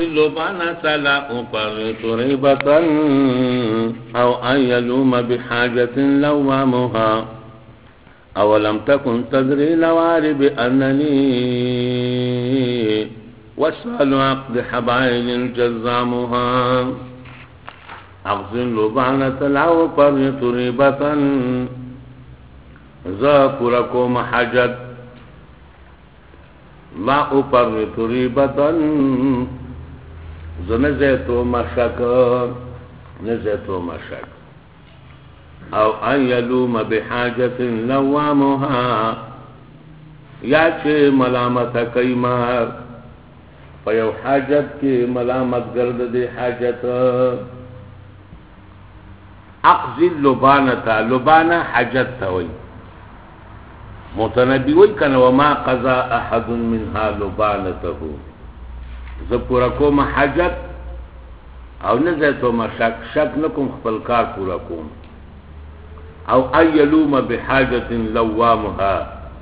لبانة لا أقرط ريبة أو أن يلوم بحاجة لوامها أولم تكن تدري لواري بأنني واسأل عقد حبائل جزامها أغزل لبانة لا أقرط ريبة ذاكركم حجت لا أقرط ريبة نزیتو مشک او ان یلوم بحاجت لوامها یا چه ملامت کئی مار پیو حاجت کی ملامت گرد دی حاجت اقضی لبانتا لبانا حاجت تاوی متنبی وی کن وما قضا احد منها لبانتهو زپورا کوم حاجت او نزیتو ما شک نکم خپل کار پورا کوم او ایلوم بحاجت لوامها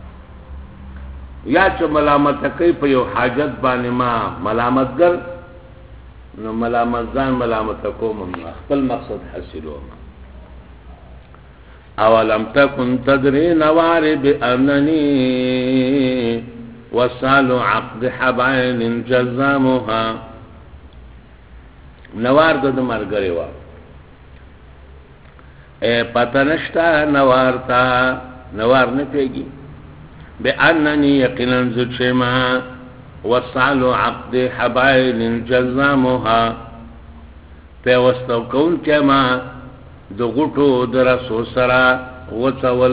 یا چه ملامت کئی پا یو حاجت بانی ما ملامت گر نو ملامت زان ملامت کوم خپل مقصد حاصلوم اولم تکن تدری نواری بأننی وصال عقد حبائل جزامها نوار د مرګري وا اے پتنشتا نوار تا نوار نه پیږي بانني يقينا ذچما وصال عقد حبائل جزامها په واستو کون کما د غټو درسو سرا وڅول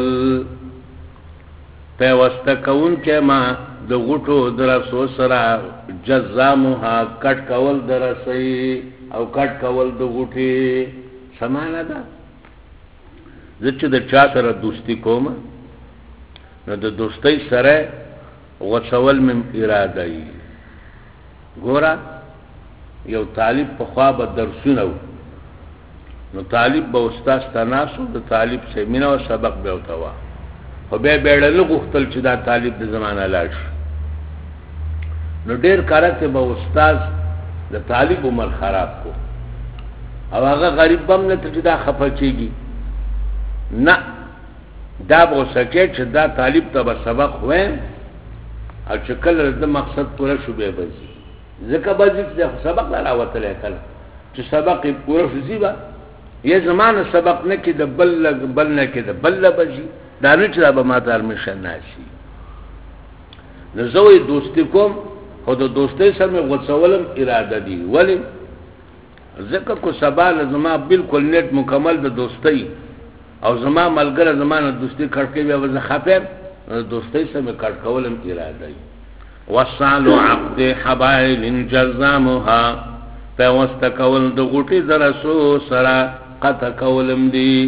په واست کون کما د غټو درسو سره جزامها کټ کول درسي او کټ کول د غټي سمانه ده چې د چا سره دوستی کوم نو د دوستۍ سره وڅول مم اراده ای ګورا یو طالب په خوا به درسونه نو طالب به استاد تناسو د طالب سیمینه او سبق به وتاوه خو به بیړل غوښتل چې دا طالب د زمانه لاړ شي نو ډیر کارته به استاد د طالب عمر خراب کو او هغه غریب بم نه ته دا خفه کیږي نه دا به سکه چې دا طالب ته به سبق وې او چې کله د مقصد پوره شو به بزي ځکه به چې سبق لا راوتل کله چې سبق پوره شي با یې زمانه سبق نه کې د بل نه کې د بل بزي دا نه چې به ما تر مشن ناشي نو زوی دوستی کوم خو د دوستۍ سره مې غوڅولم اراده دی ولی ځکه کو سبا لزما بالکل نیټ مکمل د دوستۍ او زما ملګری زمانه دوستی کړکې بیا وځه خپم دوستۍ سره مې کړ کولم اراده دی وصال عقد حبائل جزامها په واست کول د غټي درسو سره قطع کولم دی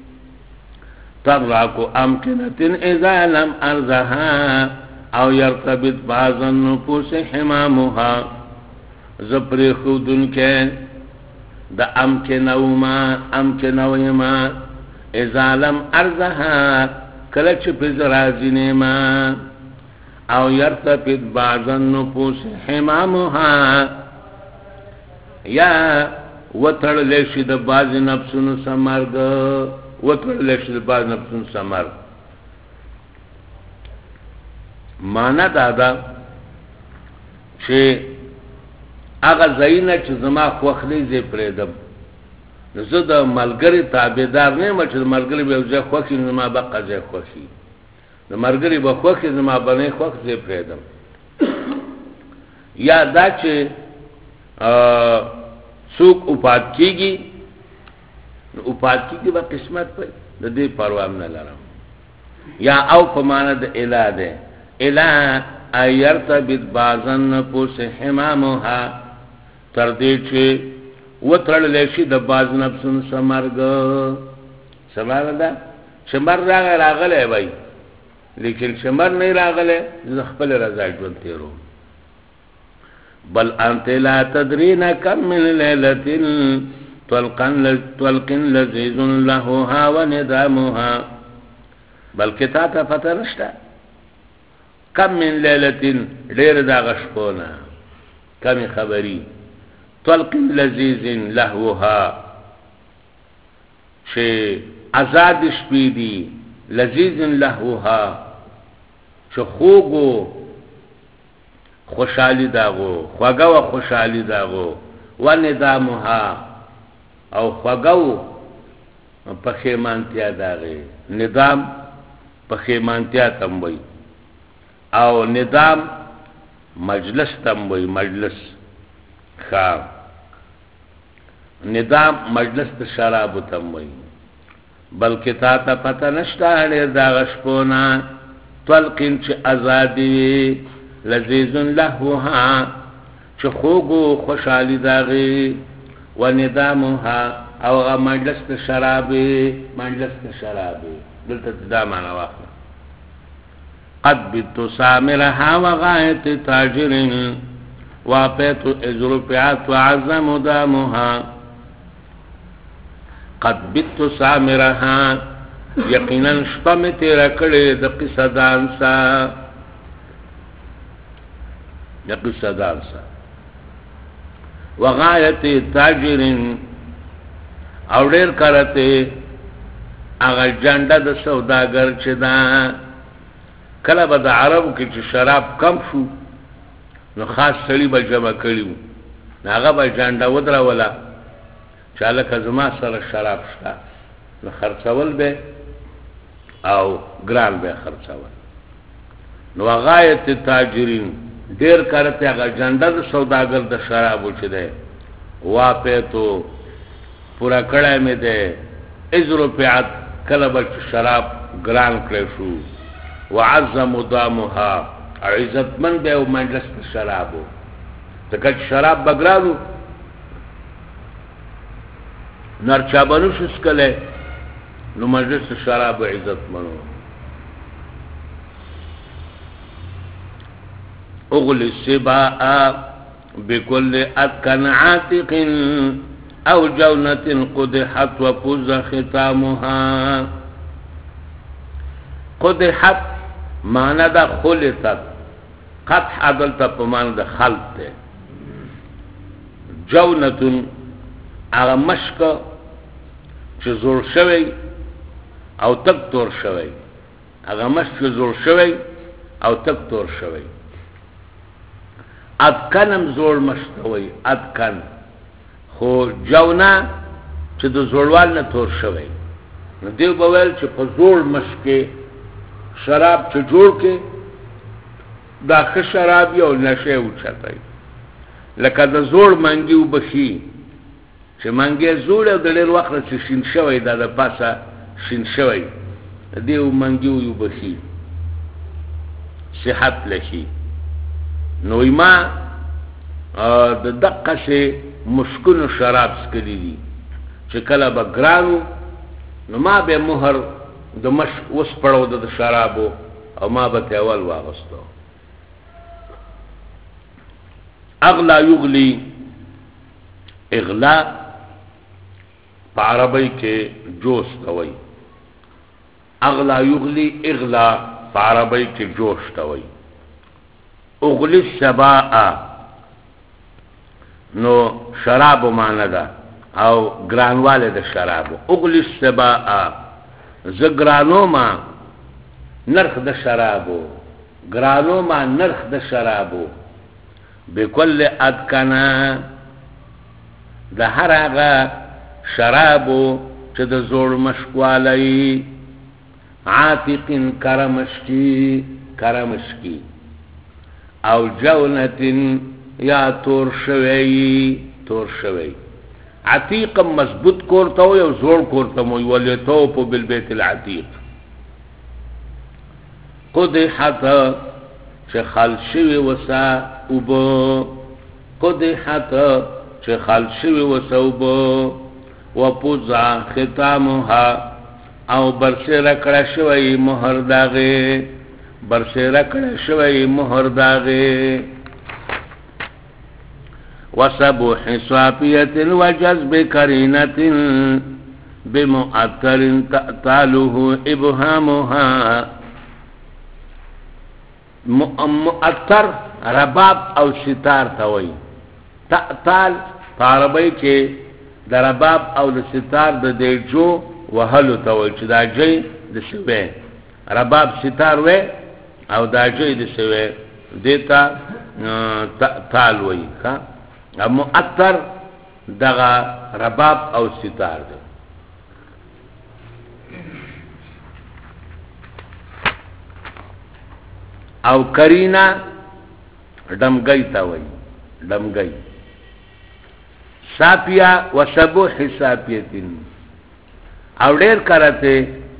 تراکو امکنه اذا لم ارزها او يرتبط بعض النفوس حمامها زپری خودن کې د امکنوما اذا لم ارزها کله چې په زرازینه ما او يرتبط بعض النفوس حمامها یا وتر لشي د بعض نفسونو سمرګ وتر لشي د بعض نفسونو سمرګ مانا دادا چې هغه زینه چې زما خوخلی زی پریدم زه د ملګری تابعدار نه یم چې ملګری به زه خوخی زما بقا زه خوخی د ملګری به خوخی زما باندې خوخ زی پریدم یا دا چې څوک اوپات کیږي اوپات کیږي به قسمت په د دې پروا نه لرم یا او په معنا د الاده الا ایرتبط بعضن نفوس حمامها تردی چې وترل لشي د بعض نفسونو سمرګ سمار ده شمر راغله وای لیکن شمر نه راغله ز خپل رضا ژوند تیرو بل انت لا تدرين كم من ليله طلقن لذيذ لهها وندامها بلکې تا ته پته نشته کم من لیلتین ډیر دا غشپونه کمی خبری طلق لذیذ لهوها چه آزاد شپې دي لذیذ لهوها چه خوږو خوشحالی داغو خوږه و خوشحالی داغو و ندامها او خوږه و پښیمانتیا داغه ندام پښیمانتیا تم وي او ندام مجلس تم وي مجلس خام ندام مجلس د شراب تم وي بلکې تا ته پته نشته ډېر دا غشپونه طلقین چې ازادي لذیذ لهوها چې خوږو خوشحالي داغي و ندامها او مجلس د شرابي مجلس د شرابي دلته دا معنا واخله قد بت سامرها وغاية تاجر وافيت ازرفعت وعزم دامها قد بت سامرها یقینا شپه تیرا کړې د قصه دانسا وغاية تاجر او ډېر کرته هغه جنډه د سوداګر چې دا کله به د عربو کې چې شراب کم شو نو خاص سړي به جمع کړي وو هغه به جنډه ودروله چې هلکه زما سره شراب شته نو خرڅول به او ګران به خرڅول نو غایت تاجرین ډېر کرته هغه جنډه د سوداګر د شرابو چې دی واپې تو پورا کړی مې دی ازرو پیعت کله به شراب ګران کړی شو وعظم دامها عزتمن به او مجلس د شرابو ځکه چې شراب به ګرانو نرچا بنو شو څکلی نو مجلس د شرابو عزتمنو اغلی السباء بكل أذكن عاتق او جونة قدحت وفز ختامها قدحت معنی دا خلطت قدح عدلتا پا معنی دا خلط ده جونة اغا مشک چه زور شوی او تک تور شوی اغا مشک چه زور شوی او تک تور شوی ادکنم زور مشتوی ادکن خو جونا چې د زوړوال نه تور شوی نو دیو بویل چې په زوړ مشکې شراب چې جوړ کې دا ښه شراب یو نشه اوچتی لکه د زوړ منګي وبخي چې منګي زوړ او د ډېر وخت چې شین شوی دا د پاسه شین شوی دیو منګي وبخي صحت لشي نو ما د دقه سه مشکل شراب سکلی دي چې کله به ګرانو نو ما به مهر د مش وس پړو د شرابو او ما به ته اول واغستو اغلا یغلی اغلا په عربی کې جوش توي اغلا یغلی اغلا په عربی کې جوش توي اغلی السباء نو شرابو معنی ده او گرانواله ده شرابو اغلی السباء زگرانو ما نرخ ده شرابو گرانو ما نرخ ده شرابو بکل ادکنا ده هر آغا شرابو چه ده زور مشکوالی عاتقین کرمشکی او جونتین یا تور شوی عتیق مضبوط کورتو یا زور کورتو ولیتو پو بالبیت العتیق قدحت چه خلشوی وسا اوبو قدحت چه خلشوی وسا اوبو وپوزا ختامها او برسی رکڑا شوی مهر داغی برسی رکڑا شوی مهر داغی وسبوح صافية وجذب كرينة بمؤثر تأتاله إبهامها مؤثر رباب او ستار توي تأتال عربی کې د رباب او د ستار د دیجو وهلو ته وایي چې دا جی د سوی رباب ستار وی او دا جی د سوی دیتا تال وی مؤثر دغه رباب او ستار دی او کرینا دمګی تا وی دمګی ساپیا و سبوح ساپیتین او ډیر کرته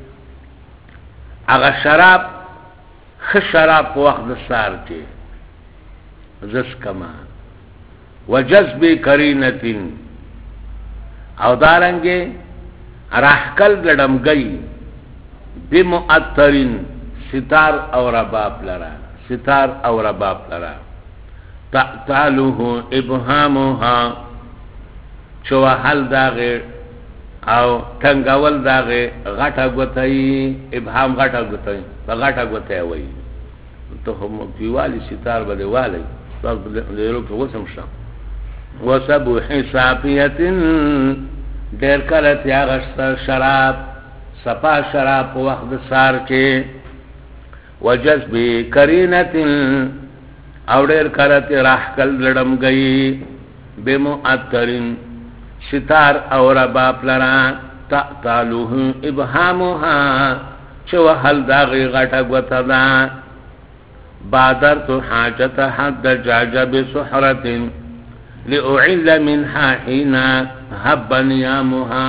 هغه شراب خ شراب په وخت د سار کې زس کما وجذب کرینتین او دارنګه راحکل دمګی بمؤثرین ستار او رباب لرا ستار او رباب لرا تعلوه ابهامها چو حل داغه او تنگول داغه غټه غتای ابهام غټه غتای غټه غتای وای ته هم دیوالی ستار بده والی تاسو له روک وسم شم وسبو حسابیتن ډیر کله تیاغ شراب صفا شراب په وخت سار کې وجذب کرینتن او ډیر کله راحکل لړم گئی بمؤثرین ستار او رباب لرا تعلوه ابهامها چو حل داغی غٹا گوتا بادرت حاجت حد جاج بسحرت لأعل منها حين هب نيامها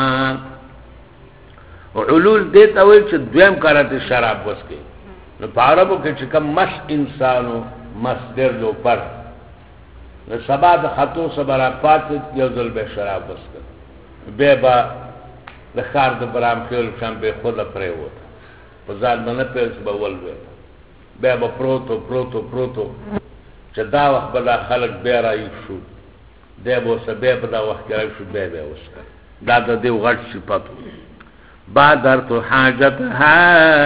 علول دیتا ویل چه دویم کارت شراب وسکے پاربو که چکم مس انسانو مصدر دو پر سبا د خطو سبرا پاتت یو ځل به شراب وسکل به با د خار د برام خیل شم به خود پرې وته په ځان باندې پېس به ول به به پروتو چې دا وخت به خلک به راي شو دبو سبب دا وخت راي شو به وسکل دا د دې غټ صفات بادر تو حاجتها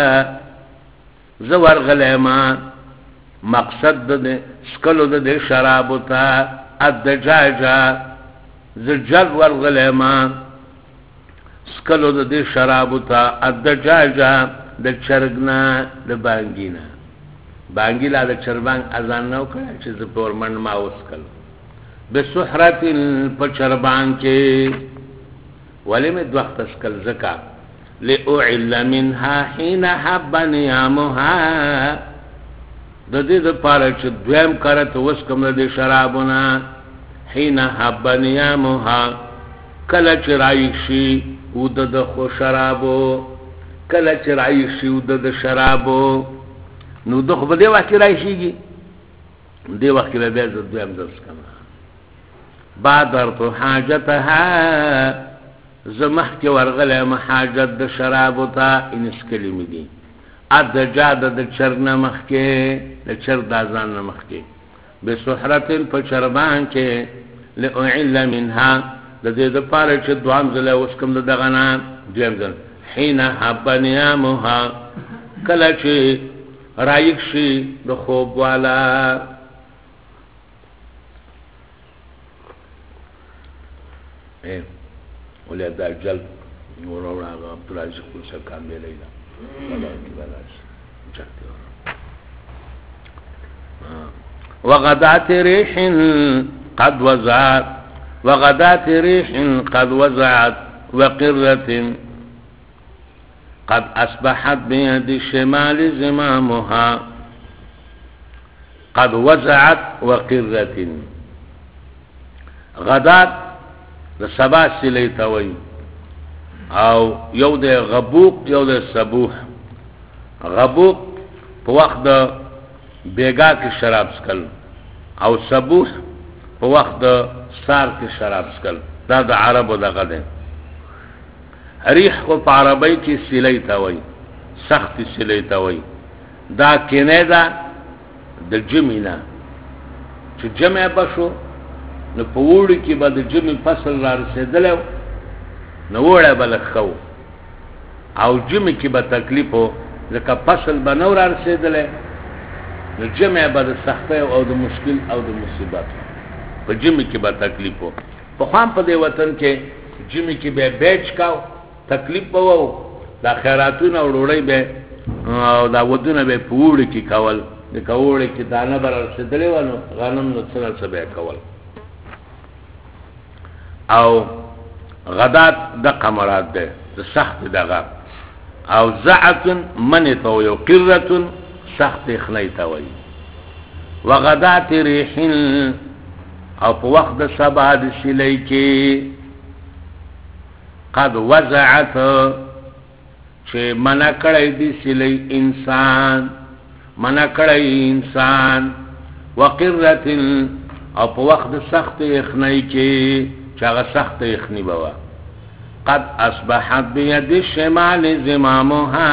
زور غلیما مقصد ده سکلو ده شرابو تا الدجاجا زجل والغلیما سکلو ده شرابو تا الدجاجا ده چرگنا ده بانگینا بانگی لا ده چربانگ ازان نو کرا چیز پورمن ما اسکل بسحرت پا چربانگ کے ولی میں دوخت اسکل زکا لأعل منها حين حب نيامها د دې د پاره چې دویم کارت وسکم د شرابونه حين حب نيامها کله چې رایشي او د خو شرابو کله چې رایشي او د شرابو نو دغه په دې وخت رایشيږي دې وخت به د دویم درس کما بادر تو حاجتها زمح کې ورغله محاجت د شرابو ته انس کلمې دي الدجاج د چرنه مخ کې د چر دازان مخ کې بسحرتن په چربان کې لأعل منها د دې د پاره چې دوام زله وسکم د دغنا دویم ځل حين حب نيامها کله چې رایک شي د خوب والا ولې دا جل ورورا عبد العزيز کو څه کام دی لیدا وغدات ريح قد وزعت وغدات ريح قد وزعت وقرة قد أصبحت بيد الشمال زمامها قد وزعت وقرة غدات لسبا سلی توي او یو د غبوق یو د صبوح غبوق په وخت د بیگا کې شراب سکل او صبوح په وخت د سار کې شراب سکل دا د عربو دغه ده ریح کو په عربی کې سلی توي سخت سلی توي دا کینه دا د جمینا چې جمع بشو نو په وړي کې به د جمی فصل را رسیدلو نو وړه بل خو او جمی کې به تکلیف ځکه فصل به نو را رسیدلې نو جمع به د سختۍ او د مشکل او د مصیبت په جمی کې به تکلیف په خام په دې وطن کې جمی کې به بیچ کاو تکلیف وو دا خیراتونه او ډوړی به او دا ودونه به پوړ کې کول د کول کې دانه بر رسیدلې ونه غنم نو څه به کول او غدات د قمرات ده د سخت دغه او زعت من تو یو قره سخت خنی توي وغدات ريح او په وخت د سبا د سلی کې قد وزعت چې منا کړی دی سلی انسان منا کړی انسان وقره او په وخت د سخت خنی کې چې هغه سخت خنی بوا قد اصبحت بيد الشمال زمامها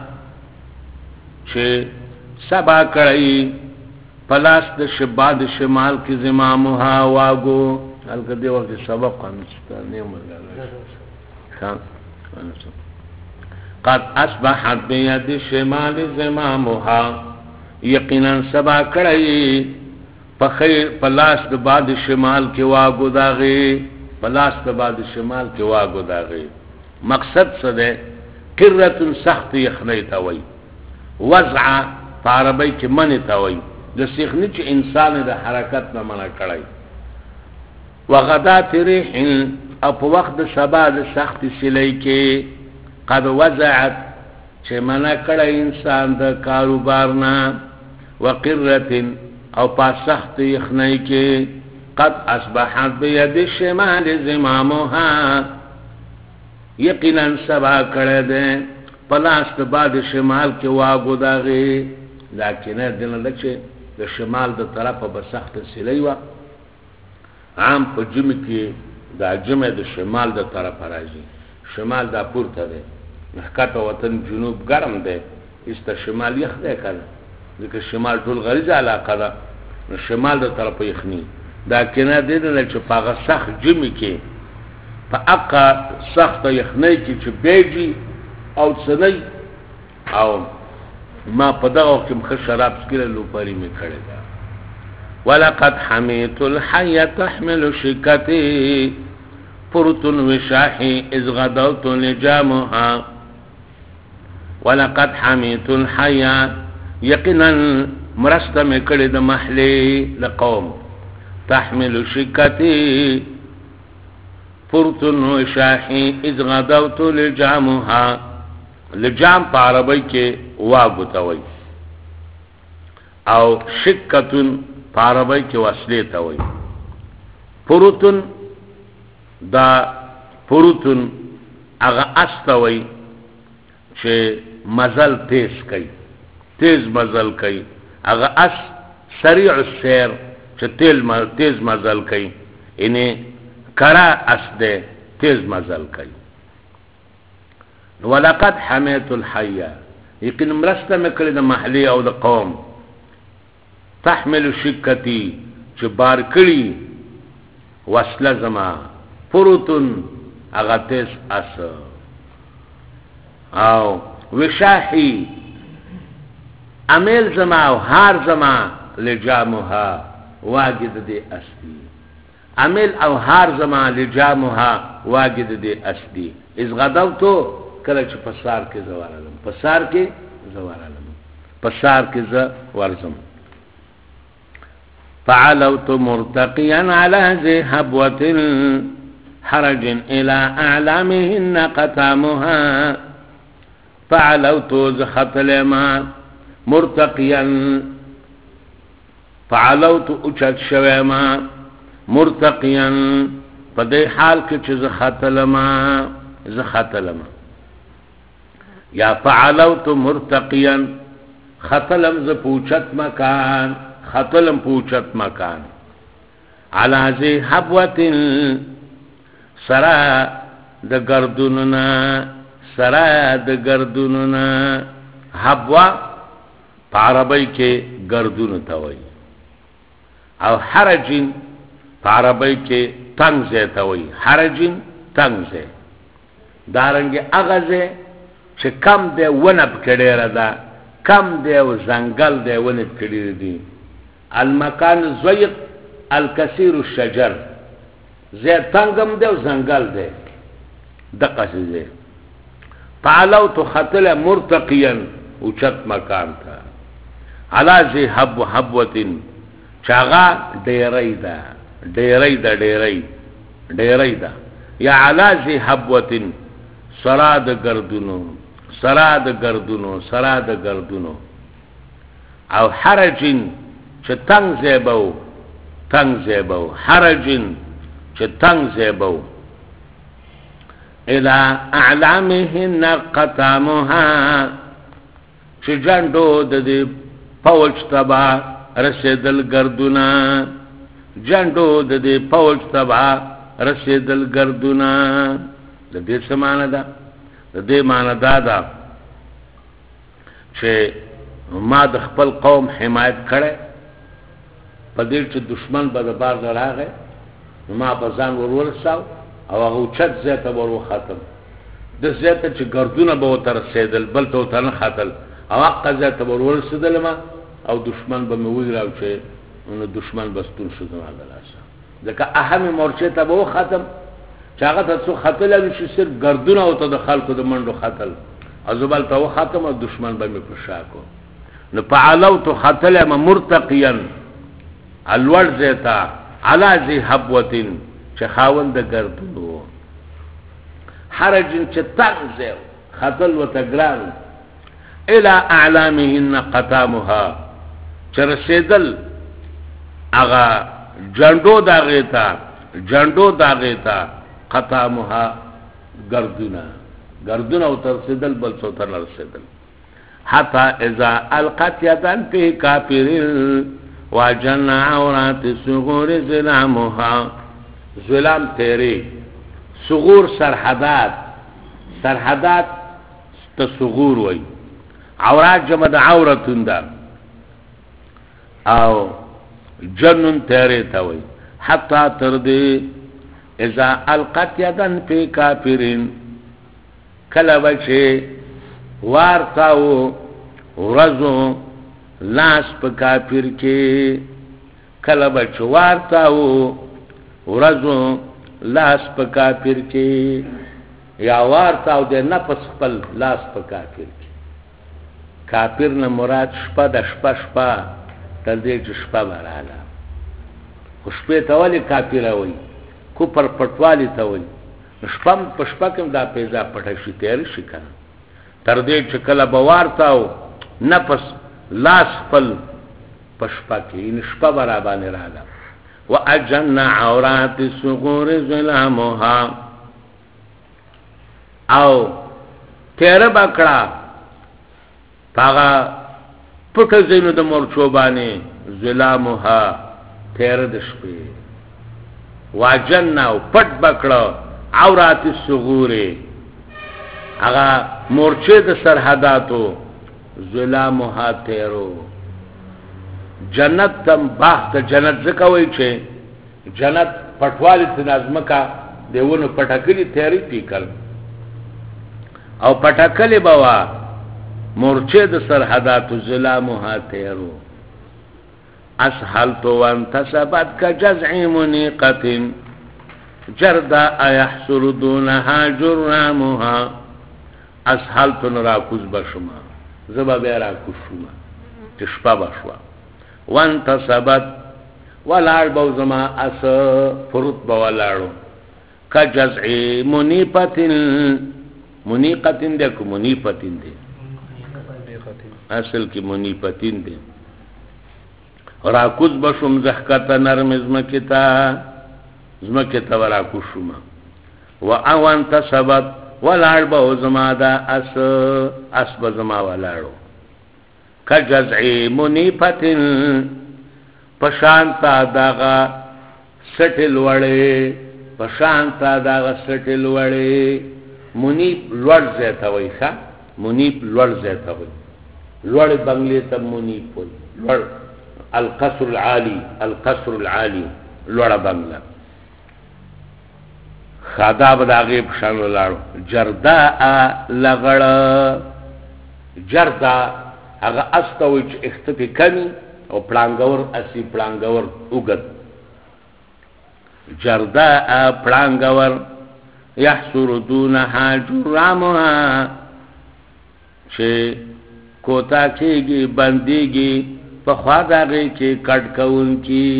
چې سبا کړی پلاس د شباد شمال کی زمامها واگو هلکه دی وقت سبق قانستانه مرګه قد اصبحت بيد الشمال زمامها یقینا سبا کړی په خیر پلاس د باد شمال کی واگو داغي پلاس د باد شمال کی واگو داغي مقصد څه ده قره سخت یخنی توي وضع عربی کې منی توي د سیخنی چې انسان د حرکت نه منع کړی وغدات ريح او په وخت د سبا د سخت سلی کې قد وزعت چې منع کړی انسان د کاروبار نه وقره او په سخت یخنی کې قد اصبحت بيد الشمال زمامها یقینا سبا کړی ده پلاس د باد شمال کې واګو داغي لکه دنه لکه د شمال د طرفه به سخت سلی و عام په جمع کې دا جمع د شمال د طرفه راځي شمال دا پورته ده حقیقت وطن جنوب ګرم ده است شمال یخ ده کنه ځکه شمال ټول غریزه علاقه ده نو شمال د طرفه یخني دا کنه دنه چې پاغه سخت جمع کې په اقا سخت یخنی کې چې بیجی او څنګه او ما پدغه کې مخ شراب سکره لوپاری می کړی دا ولقد حميت الحي تحمل شكتي فرط وشاحي اذ غدوت لجامها ولقد حميت الحي يقينا مرست می کړی د محلي لقوم تحمل شكتي فرط وشاحي اذ غدوت لجامها لجام په عربی کې واګو توي او شکتن په عربی کې وصله توي پروتن دا پروتن هغه استوي چې مزل تیز کوي تیز مزل کوي هغه اس سریع السير چې تیز مزل کوي اني کرا اس ده تیز مزل کوي ولقد حميت الحيا يقين مرسته مکړه د محلي او د قوم تحمل شکتی چې بار کړي وصله زما پروتن اغتس اس او وشاحي عمل زما او هار زما لجامها واجد دي اسدي عمل او هار زما لجامها واجد دي اسدي اذ غدوتو کله چې پسار کې زوارلم پسار کې زوارلم پسار کې ز ورزم فعلوت مرتقيا على ذي حبوة حرج الى اعلامهن قتامها فعلوت زخط لما مرتقيا فعلوت اچت شوما مرتقيا پدې حال کې چې زخط لما یا فعلوت مرتقيا خطلم ز پوچت مکان خطلم پوچت مکان على ذي حبوة سرا د گردوننا حبوه په عربی کې گردون ته وایي او حرجین په عربی کې تنگ ته وایي حرجین تنگ دارنګ اغازه چې کم دی ونه پکړی را ده کم دی او زنګل دی ونه پکړی دی المکان الضيق الكثير الشجر زه تنگم دی او زنګل دی دقه څه تعالو تو خطل مرتقيا اوچت مکان تا علا زی حب حبوتن چاغا ډیرای دا یا علا زی حبوتن سراد گردونو او حرجن چه تنگ زیبو حرجن چه تنگ زیبو الى اعلامهن قطامها چه جندو ده پوچ تبا رسیدل گردونا ده ده سمانه ده معنی دا چه ما د خپل قوم حمایت کړي په دې چې دشمن به د بار راغی ما بزان ورساو او هغه چت زیته ورو ختم د زیته چې ګردونه به تر رسیدل بل ته تر خاتل او هغه زیته ورو رسیدل ما او دشمن به مې ویراو چې نو دشمن بستون شو زما د لاسه ځکه اهم مورچه ته به ختم چې هغه ته څو خاتل نشي صرف ګردونه او ته د خلکو د منډو خاتل ازبل ته ختم او دشمن به مې پرشاکو نو فعلو تو خاتل ما مرتقيا الور زیتا علا زی حبوتن چه خاوند گردونو حرجن چه تنگ زیو خطل و تگران الى اعلامهن قطامها چه رسیدل اغا جندو داغیتا قطامها گردونا و ترسیدل بل سوتر نرسیدل حتی اذا القت یدن پی کافرین واجن عورات صغور ظلامها ظلام تیرے صغور سرحدات تصغور وی عورات جمع دا عورتون دا او جنن تیرے تا وی حتی تردی اذا القت یدن پی کافرین کلا بچے وارتاو ورزو لاس پا کافر کے کلا بچوار تاو ورزو لاس پا کافر کے یا وار تاو دے نفس خپل لاس پا کافر کے کافر نا مراد شپا دا شپا تردے چو شپا برالا خوشپے تاولی کافر ہوئی کو پر پٹوالی تاولی شپم پشپا کم دا پیزا پٹھشی تیاری شکن تردے چو کلا بوار تاو نفس لاس خپل پشپا کی ان شپا برابانی رالا و اجن عورات صغور ظلامها او تیر بکڑا پاغا پت زینو دا مرچوبانی ظلامها تیر دشپی و اجن او پت بکڑا عورات صغور اغا مرچے دا سرحداتو ظلامها تیرو جنت تم باغ تا جنت زکوئی چه جنت پٹوالی تنازمکا دیونو پٹکلی تیری پیکل او پٹکلی بوا مرچه د سرحداتو ظلامها تیرو اسحلتو وانتصبت کا جزعی منیقت جردا ایحصر دونها جرامها اسحلتو نراکوز بشما زبا بیرا کشوما تشپا بشوا وانتصبت ولار بوزما اس فرط بولارو کا جزعی منیقتن دیکھو منیقتن دی اصل کی منیقتن دی راکوز بشم زحکتا نرم زمکتا وراکوشوما وانتصبت ولار بوزما دا اس بزما ولارو کا جزعی منیقتن پشانتا داغا سٹل وڑے منیب لوڑ زیتا وی خوا منیب لوڑ زیتا وی لوڑ بنگلی تا منیب وی لوڑ القصر العالی لوڑ بنگلا خاداب داغی پشانو لارو جرداء لغڑ جردا اگا استوی چه اختفی کمی او پلانگور اسی پلانگور اگد جرداء پړانګور یحسر دونها جرامها چې کوتا کېږي بندېږي په خوا د هغې کې کټ کوونکي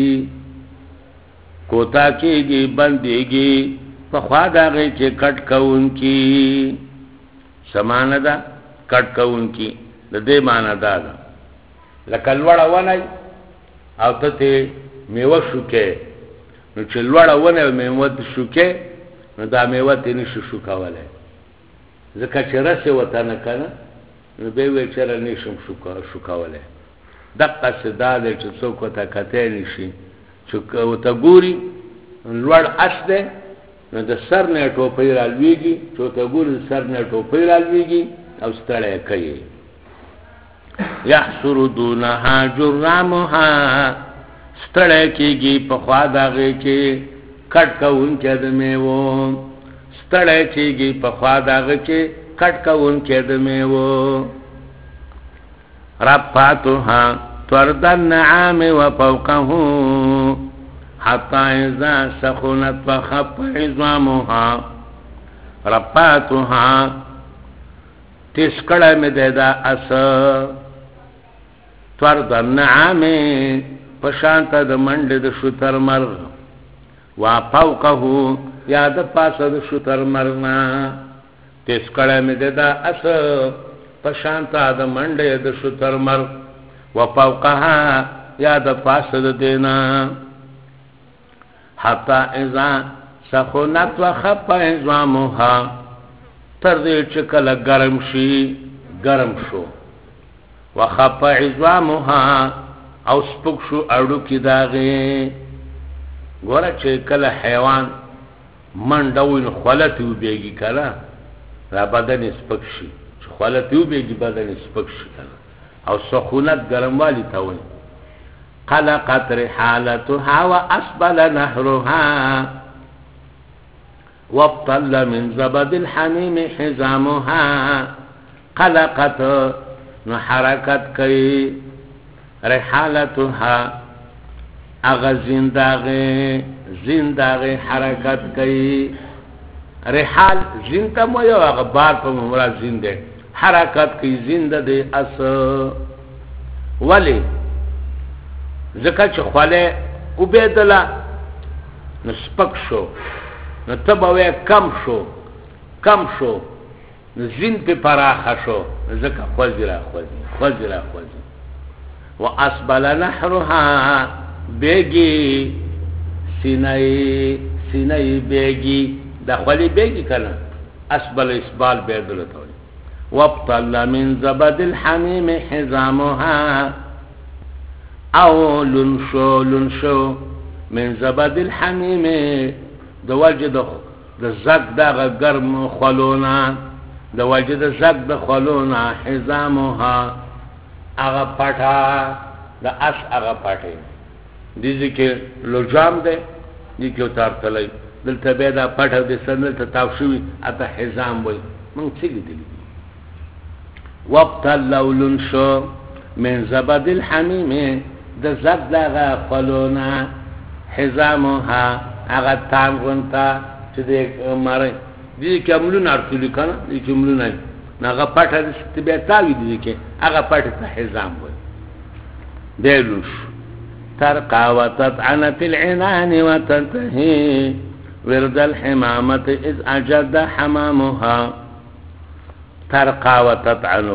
کوتا کېږي بندېږي په خوا د هغې کې کټ کوونکي څه معنی ده کټ کوونکي د دې معنی دا ده لکه لوړه ونه او ته ترې میوه شوکې نو چې لوړه ونه میوه شوکې نو دا میوه ترې نشي شوکولی ځکه چې رسې ورته نه که نه نو بیا یې ویل چېره نه شم شوکولی دقسې دا دی چې څوک ورته کتی نه شي چې ورته ګوري لوړ اس دی نو د سر نه یې ټوپۍ رالوېږي چې ورته ګوري د سر نه یې ټوپۍ رالوېږي او ستړی کوي یحسر دونها جرامها ستړی کېږي په خوا د هغې کې کټ کوونکی د میوو ستړی کېږي په خوا د هغه کې کټ کوونکی د میوو رفاتها طرد النعام وفوقه حتى اذا سخنت وخف عظامها رفاتها تسکړه مې دی دا اس طرد النعام په شانته د منډې د شترمرغ وفوقه یا د پاسه د شترمرغ نه تسکړه مې دی دا اس په شانته د منډې د شترمرغ وفوقها یا د پاسه د دې نه حتی اذا سخنت وخف عظامها تر دې چې کله ګرم شي ګرم شو وخف عظامها او سپک شو اړوکې د هغې ګوره چې کله حیوان منډه ووي نو خوله ترې وبېږي که نه را بدن یې سپک شي چې خوله ترې وبېږي بدن یې سپک شي که نه او سخونت ګرموالي ته وایي قلقت رحالتها واسبل نهرها وابطل من زبد الحميم حزامها قلقت نو حرکت کوي رحالتها اغا زنداغه حرکت کوي رحال زنده مو یو اغا بار په مراد زنده حرکت کوي زنده دی اس ولی ځکه چې خوله وبېدله نو سپک شو نو ته به وایې کم شو نو زین پې پراخه شو ځکه خوځي راخوځي واسبل نحرها بیږي سینه بیږي د خولې بیږي که نه اسبل اسبال بېدلو ته وایي وابطل من زبد الحمیم حزامها او لنشو من زبد الحمیم د وجه د زګ دغه ګرم خولونه د وجه د زګ د خولونه حزامها هغه پټه د اس هغه پټې دې کې لجام دی دې کې اتارتلی دلته بیا دا پټه د سندل ته تاو شوي اته حزام وایي موږ څه لیدلي وابتل لو لنشو من زبد الحمیم د زګ دغه خولونه حزامها هغه تان غونته چې د مارې دې کې املونه ارتلي که نه دې کې املونه نو هغه پټه د بیا تاوي دې کې هغه پټه ته حزام وایي دی لوش ترقى وتطعن في العنان وتنتهي ورد الحمامة إذ أجد حمامها ترقى وتطعن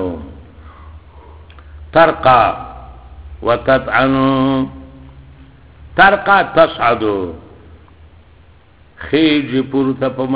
ترقى تصعد خیجی پورتا پا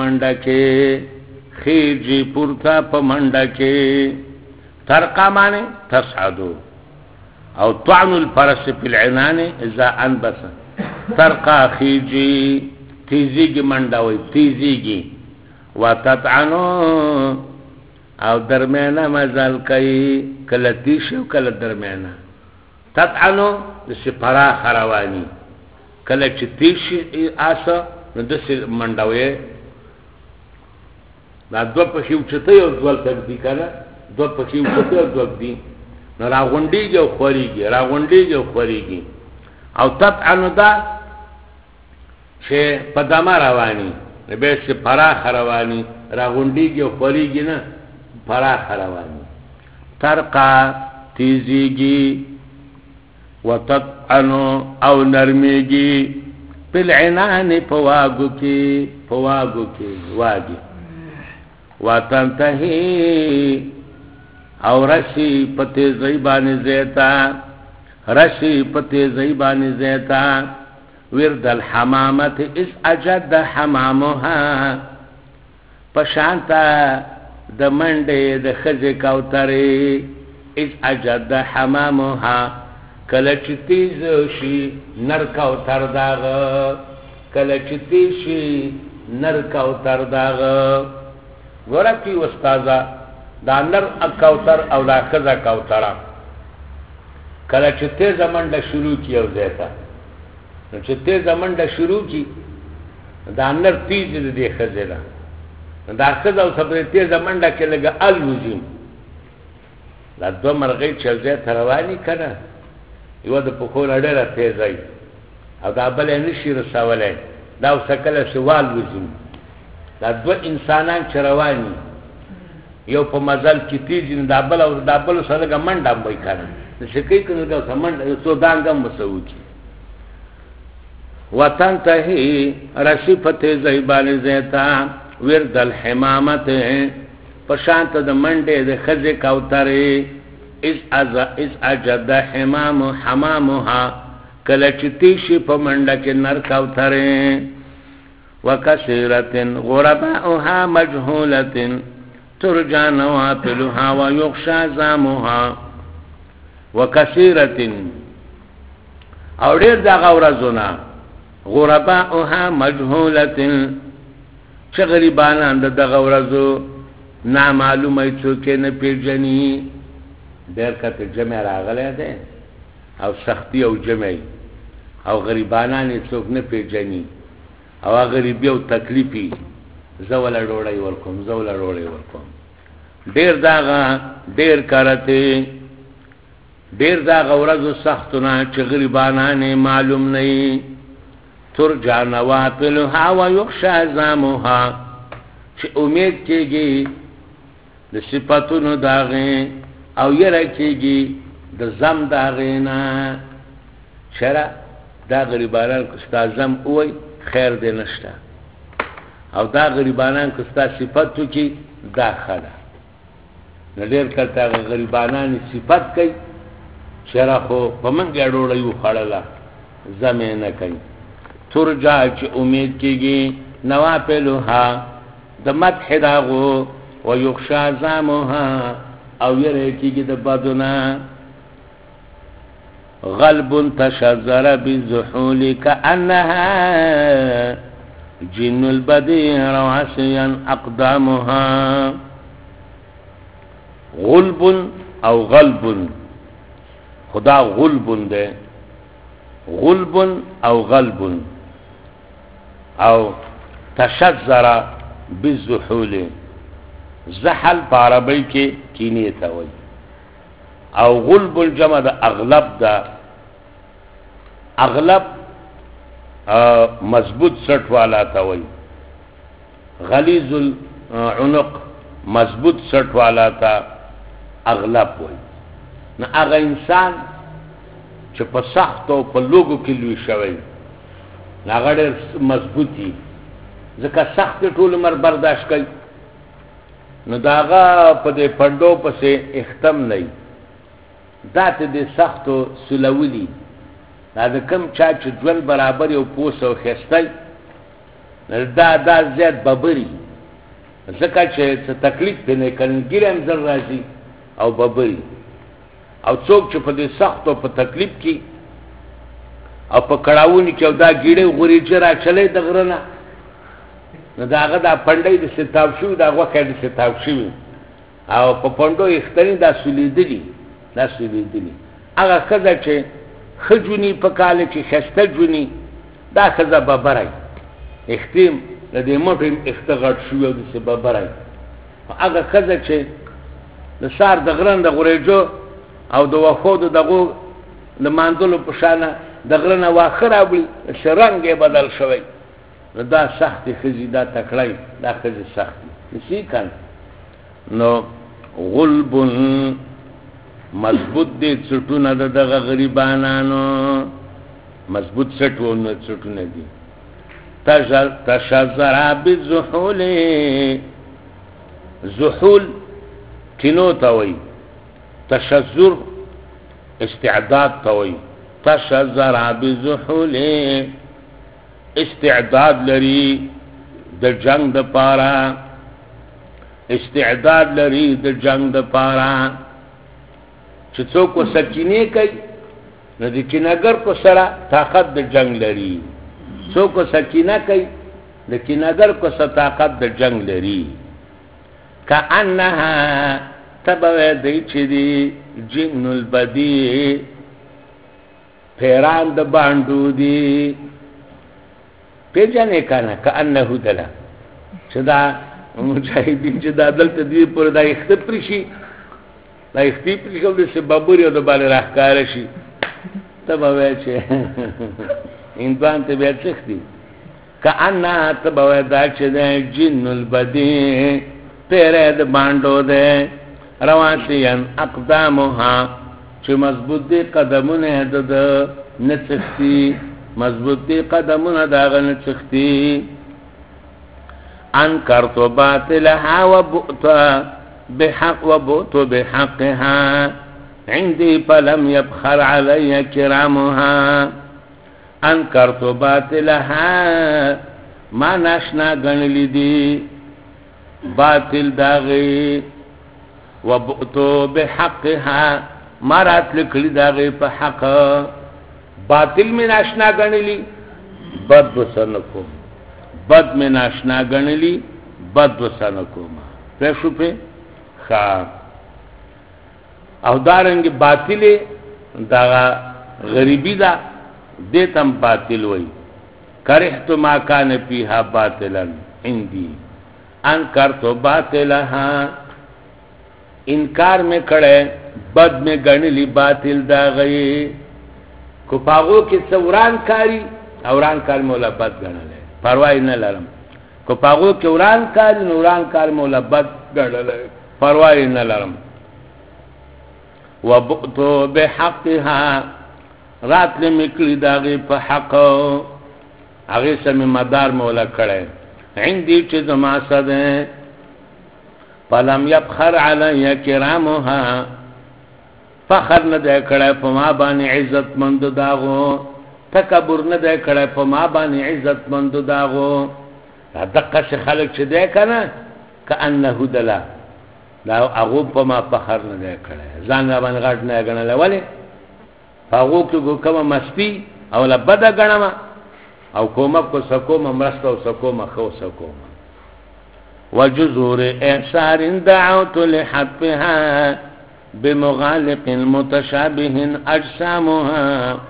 منڈا کے ترقى معنی تصعدو او طعن الفرس في العنان اذا انبس ترقى خیجی تیزیگی منڈاوی تیزیگی وتطعنو او درمیانه مزل کوي کله تیش او کله درمیانه تطعنو دسی پراخ روانی کله چې تیش آسه نو دسی منډوي دا دو پخې اوچته یو ځول تک دی کنه دو پخې اوچته یو ځول دی نو راغونډیږي او خوريږي او تطعنو دا چې په دمه رواني به چې پراخ رواني راغونډيږي او خوريږي نه پراخ رواني ترقا تیزیږي وتطعن او نرمیږي بالعنان پواګو کې واګي وتنتهي او رشي پته زيبان زيتا رشي پته زيبان زيتا ورد الحمامه اس اجد حمامها پشانتا د منډه د خزه کوتري اس اجد حمامها کله چې تیز شي نر کوتر داغ کله چې تیز شي نر کوتر داغ ګوره کی استاذا دا نر کوتر او دا خزه کوتره کله چې تیز منډه شروع کی او زیتا چې تیز منډه شروع کی دا نر تیز دې خزه دا دا خزه او صبر تیز منډه کې لګا الوزیم دا دو مرغې چې زیات رواني کړه یو د پخور اډره تیزای او دا بل نشي رسولای دا وسکله سوال وزیم دا دو انسانان چې رواني یو په مزل کې تیز دا بل سره منډه وای کړه د شکی کنه دا منډه سو دانګم مسوچ وتنتهي رشفت زيبان زيتا ورد الحمامت پشانت د منډه د خزه کوتره اس اجد حمامها کله چې تیشي په منډه کې نر کوتره وکثیرة غرباؤها مجهولة ترجى نوافلها ويخشى زامها وکثیرة او ډیر دا غورزونه غرباؤها مجهولة چې غریبانان د غورزو نامعلومه څوک نه پیژني ډیر کته جمع راغله ده او سختی او جمع او غریبانان څوک نه پیژني او غریبي او تکلیفي زول ډوړی ورکوم ډیر داغه ډیر کارته ډیر دا غورزو سختونه چې غریبانان معلوم نه ترجع نوافلها ويخشى زامها چې امید کېږي د صفاتونو داغه او یره کېږي د زم داغه نه شرع دا غریبانان کستا زم وای خیر دې نشته او دا غریبانان کستا صفاتو کې داخله ډېر کله غریبانان صفات کوي شرع خو په منګه ډوړې یو خړله زمې نه کوي ترجع چې امید کېږي نوافلها د مدح داغو ويخشى زامها او یره کېږي د بدونه غلب تشذر بالزحول كأنها جن البديع رواسيا أقدامها غلب او غلب خدا غلب ده غلب او غلب او تشذر بالزحول زحل په عربی کې کینی ته وایي او غلب الجمع ده اغلب ده اغلب مضبوط سټ والا ته وایي غلیظ العنق مضبوط سټ والا ته اغلب وایي نه هغه انسان چې په سخت او په لوګو کې لوي شوی هغه ډېر مضبوطي ځکه سخت ټول عمر برداشت کوي نو داغه په دې پندو پسې اختم نه ذات دې سختو سلولی دا کم چا چې ژوند برابر یو پوس او خستای دا زیات ببري ځکه چې تکلیف په نه کنګرم زر راځي او ببري او څوک چې په دې سختو په تکلیف کې او په کړهونی کې دا ګیړې غوري چې را چلے د غرنه نو داغه دا پندې د ستاو شو دا وکړ د ستاو شو او په پندو اخترین دا سلیدلی هغه خزه چې خجونی په کال کې خسته جونی دا خزه ببرای اختیم د دې موټم اختغړ شو د څه ببرای هغه خزه چې د سار د غرن د غریجو او د وخود دغه د مانځلو په شانه د غرنه واخره وي شرنګ بدل شوی دا سخت خزي دا تکړای دا خزي سخت نسی کن نو غلب مضبوط دي څټونه دغه غریبانانو مضبوط څټونه دي تشذرا بالزحول زحول کینو توي تشذر استعداد توي تشذرا بالزحول استعداد لري د جنگ د پارا استعداد لري د جنگ د پارا چې څوک سکینه کوي نو د کینګر کو سره طاقت د جنگ لري څوک سکینه کوي د کینګر کو سره طاقت د جنگ لري کأنها تبوی دی چې دی جن البدی پیران د باندو دی پیجانې کنه کأنه دلا چې دا مجاهدین چې دا دلته دی پر دا اختپری شي دا اختپری کوم د سببوري او د باندې راخکار شي تبوی چې انسان ته بیا څختی کأنها تبوی دا چې دی جن البدی پیره د باندو ده رواتیان اقدامها چې مضبوط دي قدمونه د نڅختی مضبوط دي قدمونه داغه نڅختی انکرت باطلها وبؤت بحقها عندي فلم يبخل علي كرامها انکرت باطلها ما ناشنا غنلی دي باطل داغي وبؤتو بحقها مرات لکلی داغي په حق باطل من آشنا گنلی بد وسنکو بد من آشنا گنلی بد وسنکو پریشو پہ خواه او دارنگی باطل داغا غریبی دا دیتم باطل وی کرحتو ما کان پیها باطلا عندی انکر تو باطلها انکار میں کڑے بد میں گنلی باطل دا گئی کو پاغو کی سوران کاری اوران کار مولا بد گنلے پروائی نہ لرم کو پاغو کی اوران کاری نوران کار مولا بد گنلے پروائی نہ لرم وبؤتو بحقها رات لے مکلی دا گئی پا حق اگے سمی مدار مولا کڑے عندي چې زما صده فلم يبخر علي کرامها فخر نه ده کړه په ما باندې عزت مند داغو تکبر نه ده کړه په ما باندې عزت مند داغو دقه څه خلق چې ده کنه کأنه دلا لا هغه په ما فخر نه ده کړه ځان باندې غټ نه غنل ولې هغه کومه مستی او لبدا غنما او کومه کو سکومه مرسته او سکومه خو سکومه وجذور اعصار دعوت لحبها بمغالق متشابه اجسامها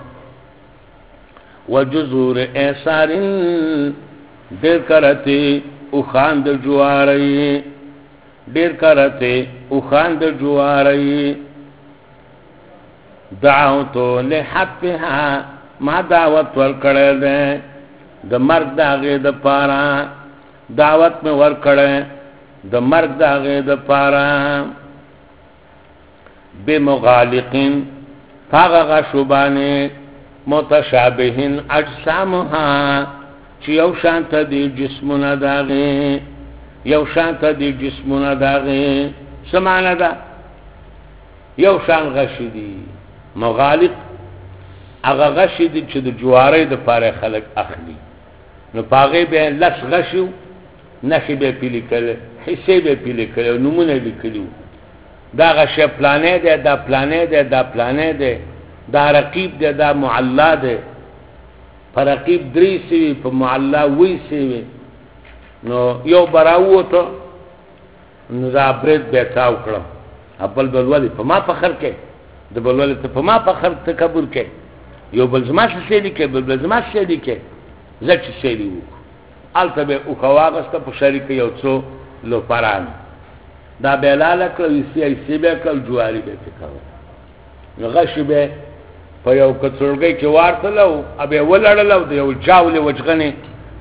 وجذور اعصار دیر کرتے اخاند جواری دیر کرتے اخاند جواری دعوت لحبها ما دعوت ورکڑے دے د مرگ داغے د پارا دعوت میں ورکڑے د مرگ داغے د پارا بے مغالقین فاغا شبانے متشابہن اجسامها چی یو شانت دی جسمنا داغے یو شانت دی جسمنا داغے سمانا دا یو شان غشی دی مغالق اغا غشی دی چی دی جواری دی پاره خلق اخلی نو پاغی بے لس غشیو نخی بے پیلی کلی حصے بے پیلی کلی نمونه بے کلیو دا غشی پلانے دے دا پلانے دے دا پلانے دے دا رقیب دے دا معلا دے پا رقیب دری سیوی پا معلا وی سیوی نو یو براوو تو نو دا برید بیتاو کرم ابل بلولی پا ما پخر کے دا بلولی تا پا ما پخر تکبر کے یو بلزما سیلی کے بلزما سیلی کے زچ سیلی وو آلتا بے اخواغستا پا شریک یو چو لو پران دا بیلالا کل ویسی ایسی بے کل جواری بے تکاو نو غشی بے پا یو کترگئی که وارتا لو ابی ولر لو دا یو جاولی وجغنی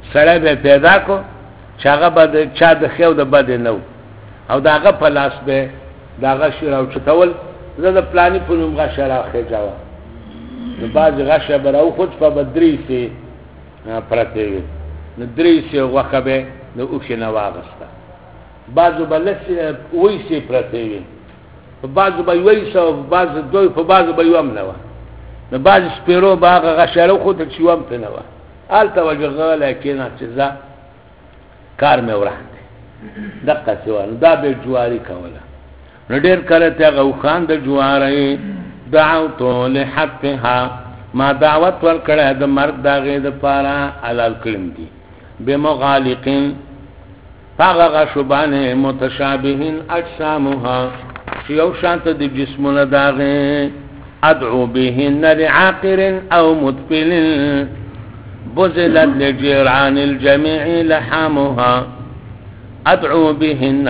سړی به پیدا کو چې هغه به د چا د ښې او د بدې نه و او د هغه په لاس به د هغه شي راوچتول زه د پلاني په نوم غشه راخېجوه نو بعضې غشه به راوخوت په به درې سې پرتې وي نو درې سې غوښه به د اوښې نه واغسته بعضو به لسې اووه سې پرتې وي په بعضو به یوه سه بعضو دوی په بعضو به یوه هم نه وه نو بعضې سپېرو به هغه غشه راوخوته چې یوه هم پرې نه وه هلته وجه غلی کېناست چې زه کار مې وران دی دقسې وه نو دا به جواري کوله نو ډېر کله ته هغه اوښان د جوارۍ دعوتو لحقها ما دعوت ورکړی د مرګ د هغې دپاره حلال کړم دي بمغالقین هغه غشو باندې متشابهین اجسامها چې یو شانته د جسمونه د هغې ادعو بهن لعاقر او مدفل بزلت لجيران الجميع لحامها ادعو بهن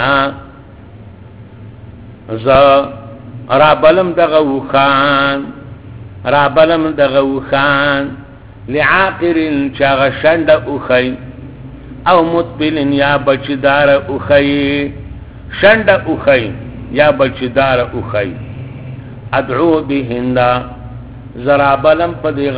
رابلم دغه وخان لعاقر چاغ شند اوخی او مدبل یا بچدار اوخی شند اوخی یا بچدار اوخی ادعو بهن زرابلم په دی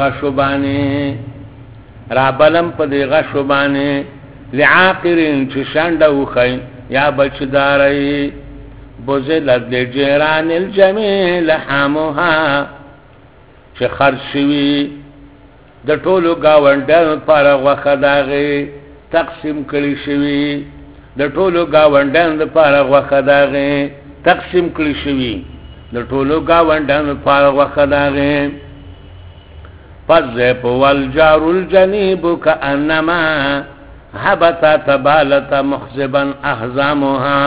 غشو باندې لعاقر چې شند اوخی یا بچداری بزلت لجيران الجميع لحامها چې خرج شوي د ټولو ګاونډیانو لپاره غوښه د هغې تقسیم کړي شوي د ټولو ګاونډیانو لپاره غوښه د هغې تقسیم کړي شوي د ټولو ګاونډیانو لپاره غوښه د هغې پس ځای په والجار الجنیب کانما هبت تبالت مخزبا احزامها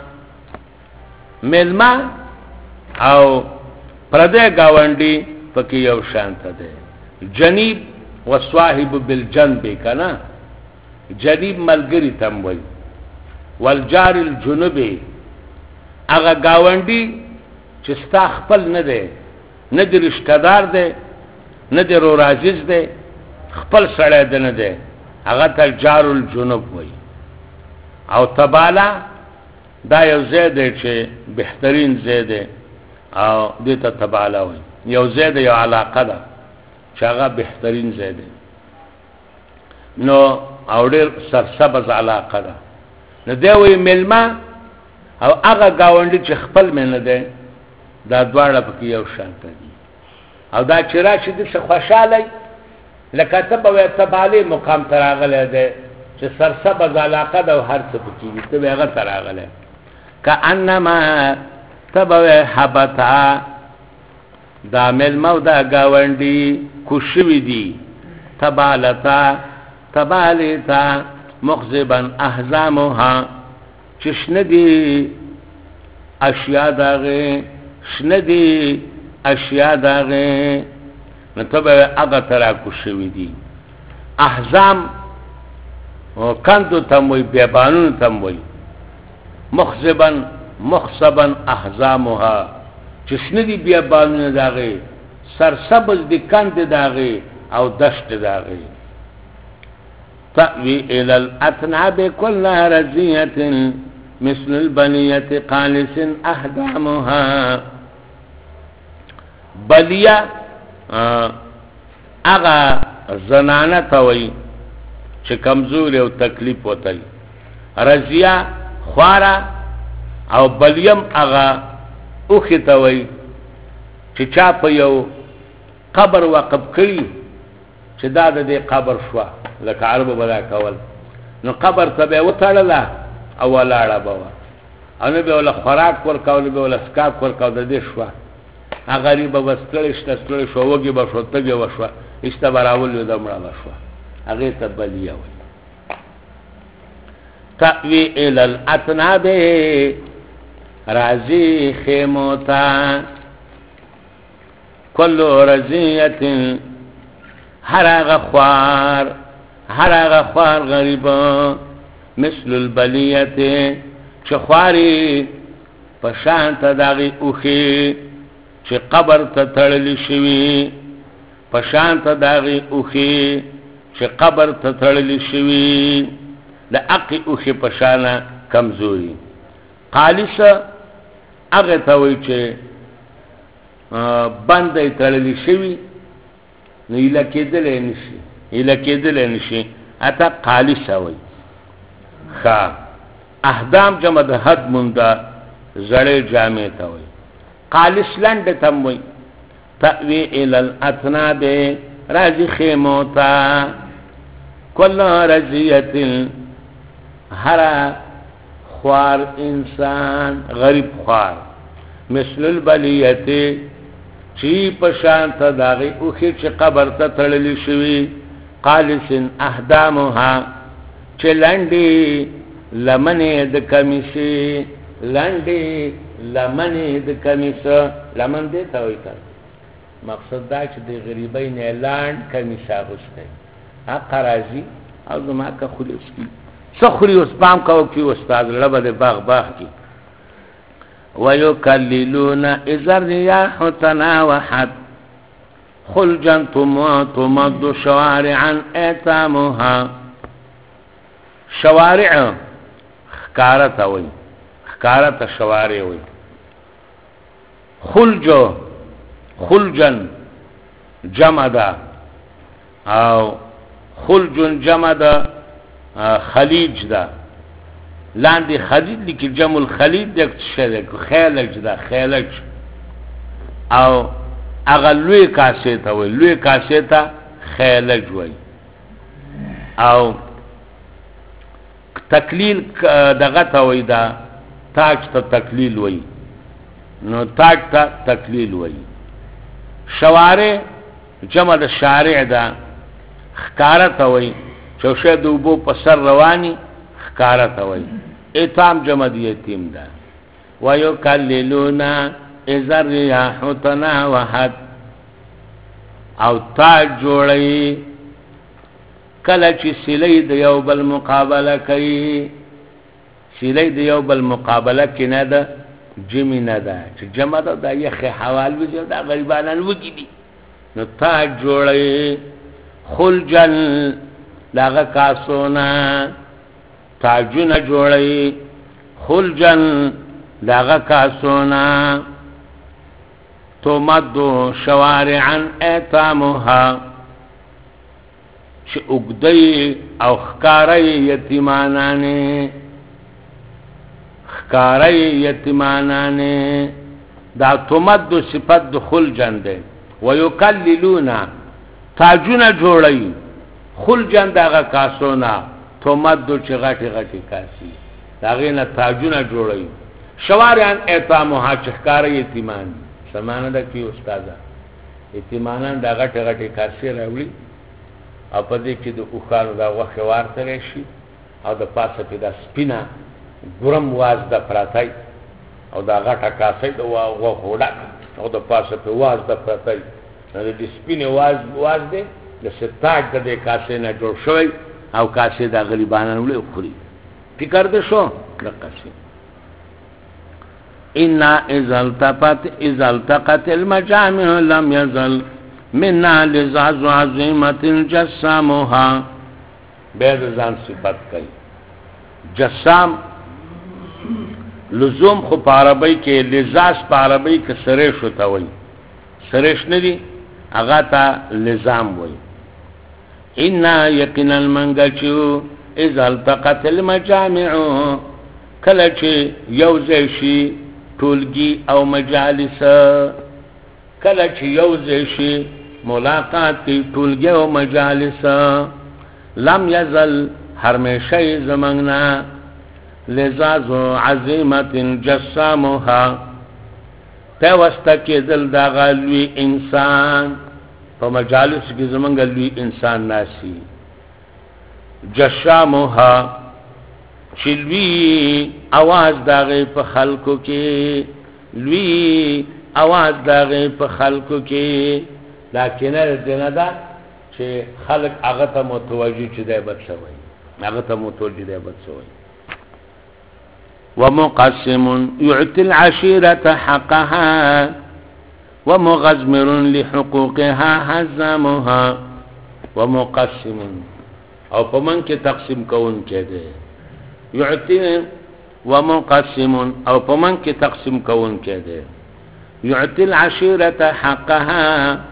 ملما او پردې ګاونډي پکې یو شانته ده جنیب وصاحب بالجنب کنا جنیب ملګری تم وای والجار الجنوب هغه ګاونډي چې ستا خپل نه ده نه د رشتہ دار ده نه د رو عزیز ده خپل سړی ده نه ده هغه ته جار الجنوب وای او تبالا دا یو ځای دی چې بهترین ځای دی او دې ته تباله وایي یو ځای دی یو علاقه ده چې هغه بهترین ځای دی نو او ډېر سرسبز علاقه ده نو دی وایي مېلمه او هغه ګاونډي چې خپل مې نه دی دا دواړه پکې یو شانته دي او دا چې راشي دې څه خوشحالی لکه ته به وایې تبالې مقام ته راغلی دی چې سرسبز علاقه ده او هر څه پکې وي ته به هغه ته راغلی کانما تبوی حبتا دا ملمو دا گاونڈی کشوی دی تبالتا مخزبا احزامها چشندی اشیاء داغی نتبوی اغا ترا کشوی دی احزام کندو تموی بیبانون تموی مخصبا احزامها چشندی بیابانون داغی سرسبز دی کند داغی او دشت داغی تأوی الى الاتناب کل رزیت مثل البنیت قالس احدامها بلیه اغا زنانه توی چه کمزور او تکلیف وطل رزیه خوارا او بلیم اغا اوخی توی چه چا پا یو قبر وقب کری چه داده دی قبر شوا لکه عربو بدا کول نو قبر تبه و تڑلا او لاړه بوا او نو به ولا خوراک ورکاو نو به ولا سکاپ ورکاو د دې شوا غریب وستړی شو وګي به شو تګي وشوا استبراول د مړه وشوا هغه ته بلیه وي تأوی الى الاتناب رازی خیموتا کلو رزیت هر آغا خوار غریب مثل البلیت چه خواری پشانت داغی اوخی چه قبر تا تڑلی شوی پشانت داغی اوخی چې قبر ته تړلی شوي د عقې اوښې په شانه کمزوري. قالصه هغه ته وایي چې بنده یې تړلی شوي نو ایله کېدلی نشي اته قالصه وایي. ښه احدام جمع د حد مونده زړې جامې ته وایي. قالص لنډې ته هم وایي. تأوی الی الاتناب راځي خیمو ته کل رضیت هر خوار انسان غریب خوار مثل البلیت چی پشان تا داغی اوخی چی قبر تا تړلی شوی قالص احدامها چی لنڈی لمنی د کمیسی لنڈی لمنی د کمیس لمن دیتا ہوئی تا مقصد دا چې د غریبۍ نه لاند کمیس اغوستی حق راځي او زما که خوري اوس کی څه خوري اوس پام کوو کی استاد لبه د باغ کی ويكللون اذا الرياح تناوحت خلجا تمد شوارعا ايتامها شوارع خکارت وي خکارت شوارع وي خلجن جمع ده او خلجن جمع ده خلیج ده لاندې خلیج لیکي جمع الخلیج ده خیلج ده خیلج او اغه لوی کاسه ته وي لوی کاسه ته خیلج وي او تکلیل دغه ته وي دا تاج ته تکلیل وي نو تاج ته تکلیل وي شوارع جمع د شارع ده خکارت وي چوشه د وبو په سر رواني خکارت وي ایتام جمع د یتیم ده ويكللون اذا الرياح تناوحت او تاج جوړي کله چې سلی د یو بل مقابله کوي سلی د یو بل مقابله کې نه ده جمی نه ده چې جمع ده دا یخ حوال وي دا غریبانان وګي دي نو تاج جوړي خلجن لاغه کاسونا تاجونه جوړي خلجن لاغه کاسونا تمدو شوارعا ایتامها چې اوږدی او ښکاری یتیمانانې دا تمدو صفت د خلجن دی ویکللون تاجونه جوړی خلجن دغه کاسونه تمدو چې غټي کاسی دغه نه تاجونه جوړی شوارعا ایتامها چې ښکاری یتیمان سمانه ده کی استاده یتیمانان د غټي کاسې راوړي او په دې کې د اوخانو دا غوښه وارته شي او د پاسه په دا سپینا ګرم واز د پراتای او دا غټه کاسې د غوښه وډک او د پاسه په واز د پراتای د دې سپینه واز دې د ستاج د کاسې نه جوړ شوی او کاسې د غریبانو له خوري فکر دې شو د کاسې ان اذا التقت المجامع لم يزل منا لزاز عظیمت جسامها بید ځان صفت کوي جسام لزوم خو په عربی کې لزاز په عربی کې سریش ہوتا وي سریش نه دي هغه ته لزام وي ان یقینا المنگچو اذا التقت المجامع کله چې یو ځای شي ټولګي او مجالس کله چې یو ځای شي ملاقات کی ټولګي او مجالس لم یزل هرمیشه زمنګنا لزاز عظیمت جسامها پیوسته کېدل دا غلوی انسان په مجالس کې زمنګ لوی انسان ناسي جسامها چلوی आवाज داغه په خلکو کې لوی आवाज داغه په خلکو کې لکن دنه دا چې خلق هغه ته متوجي چې دی بد شوی هغه ته متوجي دی بد شوی ومقسم يعطي العشيرة حقها ومغزمر لحقوقها هزمها ومقسم او پمن کې تقسیم کون کې ده یعطي ومقسم او پمن کې تقسیم کون کې ده یعطي العشيرة حقها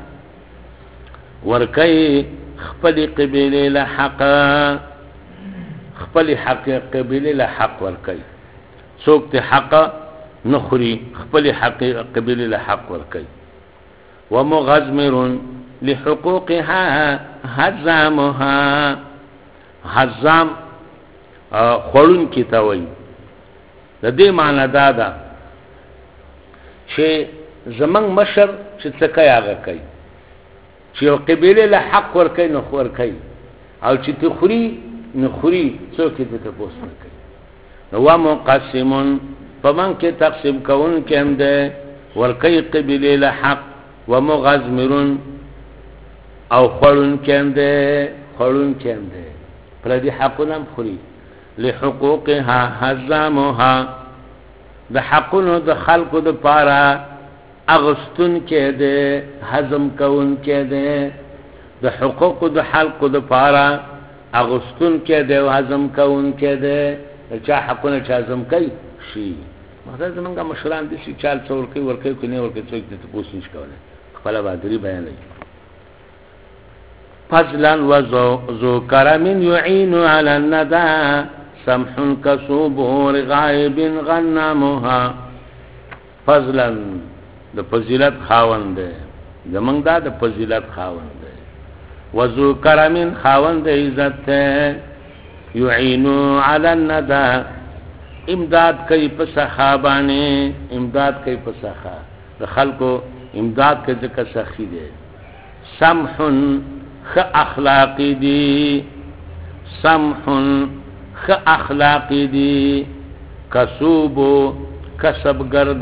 ورکی خپل قبیله له حق خپل حق قبیله له حق ورکی څوک ته حق نخري خپل حق قبیله له حق ورکی ومغزمر لحقوقها هزامها هزام خورون کی تاوی د دې معنی دا ده چې زمنګ مشر چې څه کوي هغه کوي چې یو قبیله له حق ورکوي نو ورکوي او چې تخوري نو خوري څوک دې ته پوس نه کوي نو ومقسم فمن کې تقسیم کون کې هم ده ورکوي قبیله له حق ومغزمر او خورون کې هم ده خورون کې هم ده پر دې حقونه خوري لحقوقها هزامها د حقونو د خلقو د پاره اغستون کې ده هضم کون کې ده د حقوقو د خلقو د پاره اغستون کې ده او هضم کون کې ده چا حقونه چا هضم کوي شي مخاطر زمونږه مشران دي چې چال څور کوي ورکوي کني ورکوي څوک دې پوښتنه نشي کولای خپل بادری بیان لري فضلا وذو كرم يعين على الندى سمح كصبور غائب غنمها فضلا د فضیلت خاوند زمنګ دا د فضیلت خاوند وذو کرم خاوند عزت يعين على الندى امداد کوي په صحابانه امداد کوي په صحا د خلکو امداد کوي ځکه سخی دي سمح خ اخلاقی دی سمح خ اخلاقی دی کسوبو کسب